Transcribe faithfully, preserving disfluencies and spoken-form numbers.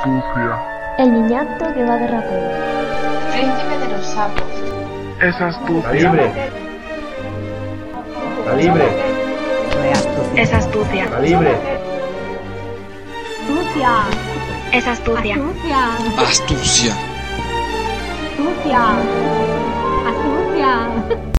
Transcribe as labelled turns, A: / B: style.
A: Astucia.
B: El niñato que va de rapero.
C: Príncipe de los sapos.
A: Es astucia.
D: Está libre. Está libre.
E: Es astucia.
D: Está libre.
F: Astucia.
E: Es astucia.
F: Astucia.
G: Astucia.
F: Astucia. Astucia.